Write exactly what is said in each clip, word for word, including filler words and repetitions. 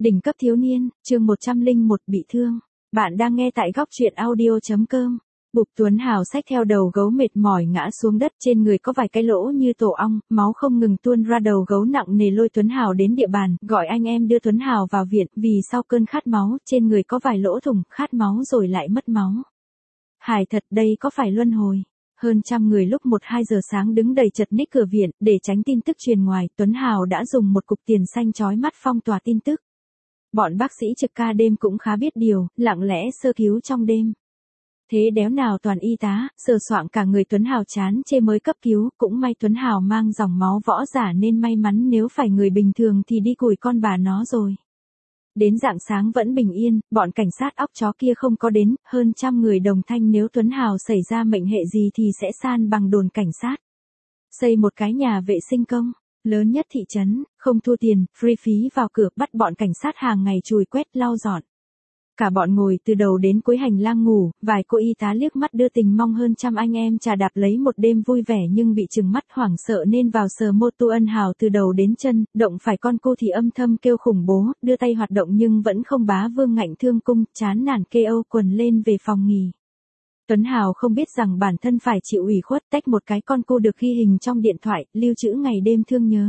Đỉnh cấp thiếu niên, chương một trăm lẻ một bị thương. Bạn đang nghe tại góc truyện audio chấm com. Bục Tuấn Hào xách theo đầu gấu mệt mỏi ngã xuống đất, trên người có vài cái lỗ như tổ ong, máu không ngừng tuôn ra, đầu gấu nặng nề lôi Tuấn Hào đến địa bàn, gọi anh em đưa Tuấn Hào vào viện, vì sau cơn khát máu, trên người có vài lỗ thủng, khát máu rồi lại mất máu. Hài thật, đây có phải luân hồi? Hơn trăm người lúc một hai giờ sáng đứng đầy chật ních cửa viện, để tránh tin tức truyền ngoài, Tuấn Hào đã dùng một cục tiền xanh chói mắt phong tỏa tin tức. Bọn bác sĩ trực ca đêm cũng khá biết điều, lặng lẽ sơ cứu trong đêm. Thế đéo nào toàn y tá, sờ soạng cả người Tuấn Hào chán chê mới cấp cứu, cũng may Tuấn Hào mang dòng máu võ giả nên may mắn, nếu phải người bình thường thì đi cùi con bà nó rồi. Đến rạng sáng vẫn bình yên, bọn cảnh sát óc chó kia không có đến, hơn trăm người đồng thanh nếu Tuấn Hào xảy ra mệnh hệ gì thì sẽ san bằng đồn cảnh sát. Xây một cái nhà vệ sinh công lớn nhất thị trấn, không thu tiền, free phí vào cửa, bắt bọn cảnh sát hàng ngày chùi quét lau dọn. Cả bọn ngồi từ đầu đến cuối hành lang ngủ, vài cô y tá liếc mắt đưa tình mong, hơn trăm anh em trà đạp lấy một đêm vui vẻ nhưng bị trừng mắt hoảng sợ nên vào sờ mô tô Ân Hào từ đầu đến chân, động phải con cô thì âm thầm kêu khủng bố, đưa tay hoạt động nhưng vẫn không bá vương ngạnh thương cung, chán nản kê âu quần lên về phòng nghỉ. Tuấn Hào không biết rằng bản thân phải chịu ủy khuất, tách một cái con cô được ghi hình trong điện thoại, lưu trữ ngày đêm thương nhớ.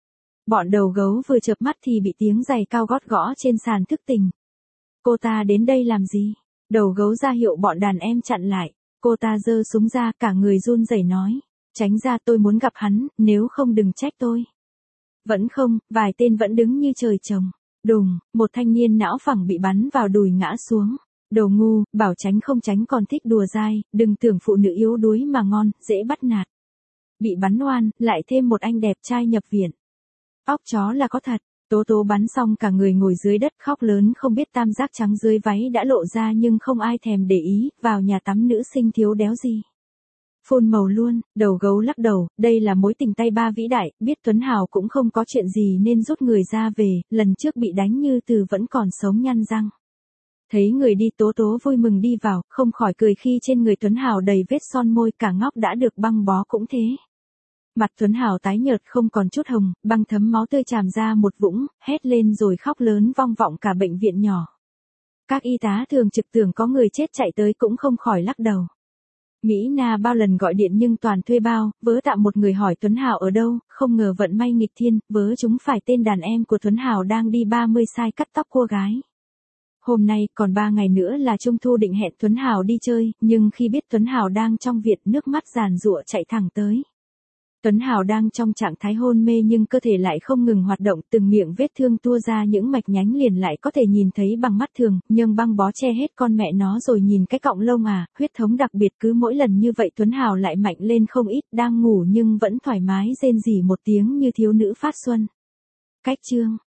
Bọn đầu gấu vừa chợp mắt thì bị tiếng giày cao gót gõ trên sàn thức tỉnh. Cô ta đến đây làm gì? Đầu gấu ra hiệu bọn đàn em chặn lại. Cô ta giơ súng ra, cả người run rẩy nói. Tránh ra, tôi muốn gặp hắn, nếu không đừng trách tôi. Vẫn không, vài tên vẫn đứng như trời trồng. Đùng, một thanh niên não phẳng bị bắn vào đùi ngã xuống. Đồ ngu, bảo tránh không tránh còn thích đùa dai, đừng tưởng phụ nữ yếu đuối mà ngon, dễ bắt nạt. Bị bắn oan, lại thêm một anh đẹp trai nhập viện. Óc chó là có thật. Tố Tố bắn xong cả người ngồi dưới đất khóc lớn, không biết tam giác trắng dưới váy đã lộ ra nhưng không ai thèm để ý, vào nhà tắm nữ sinh thiếu đéo gì. Phun màu luôn, đầu gấu lắc đầu, đây là mối tình tay ba vĩ đại, biết Tuấn Hào cũng không có chuyện gì nên rút người ra về, lần trước bị đánh như từ vẫn còn sống nhăn răng. Thấy người đi, Tố Tố vui mừng đi vào, không khỏi cười khi trên người Tuấn Hào đầy vết son môi, cả ngóc đã được băng bó cũng thế. Mặt Tuấn Hào tái nhợt không còn chút hồng, băng thấm máu tươi tràn ra một vũng, hét lên rồi khóc lớn vang vọng cả bệnh viện nhỏ. Các y tá thường trực tưởng có người chết chạy tới cũng không khỏi lắc đầu. Mỹ Na bao lần gọi điện nhưng toàn thuê bao, vớ tạm một người hỏi Tuấn Hào ở đâu, không ngờ vận may nghịch thiên, vớ chúng phải tên đàn em của Tuấn Hào đang đi ba mươi sai cắt tóc cua gái. Hôm nay còn ba ngày nữa là Trung Thu định hẹn Tuấn Hào đi chơi, nhưng khi biết Tuấn Hào đang trong viện, nước mắt giàn giụa chạy thẳng tới. Tuấn Hào đang trong trạng thái hôn mê nhưng cơ thể lại không ngừng hoạt động, từng miệng vết thương tua ra những mạch nhánh liền lại có thể nhìn thấy bằng mắt thường, nhưng băng bó che hết con mẹ nó rồi, nhìn cái cọng lông à, huyết thống đặc biệt, cứ mỗi lần như vậy Tuấn Hào lại mạnh lên không ít, đang ngủ nhưng vẫn thoải mái rên rỉ một tiếng như thiếu nữ phát xuân. Cách chương,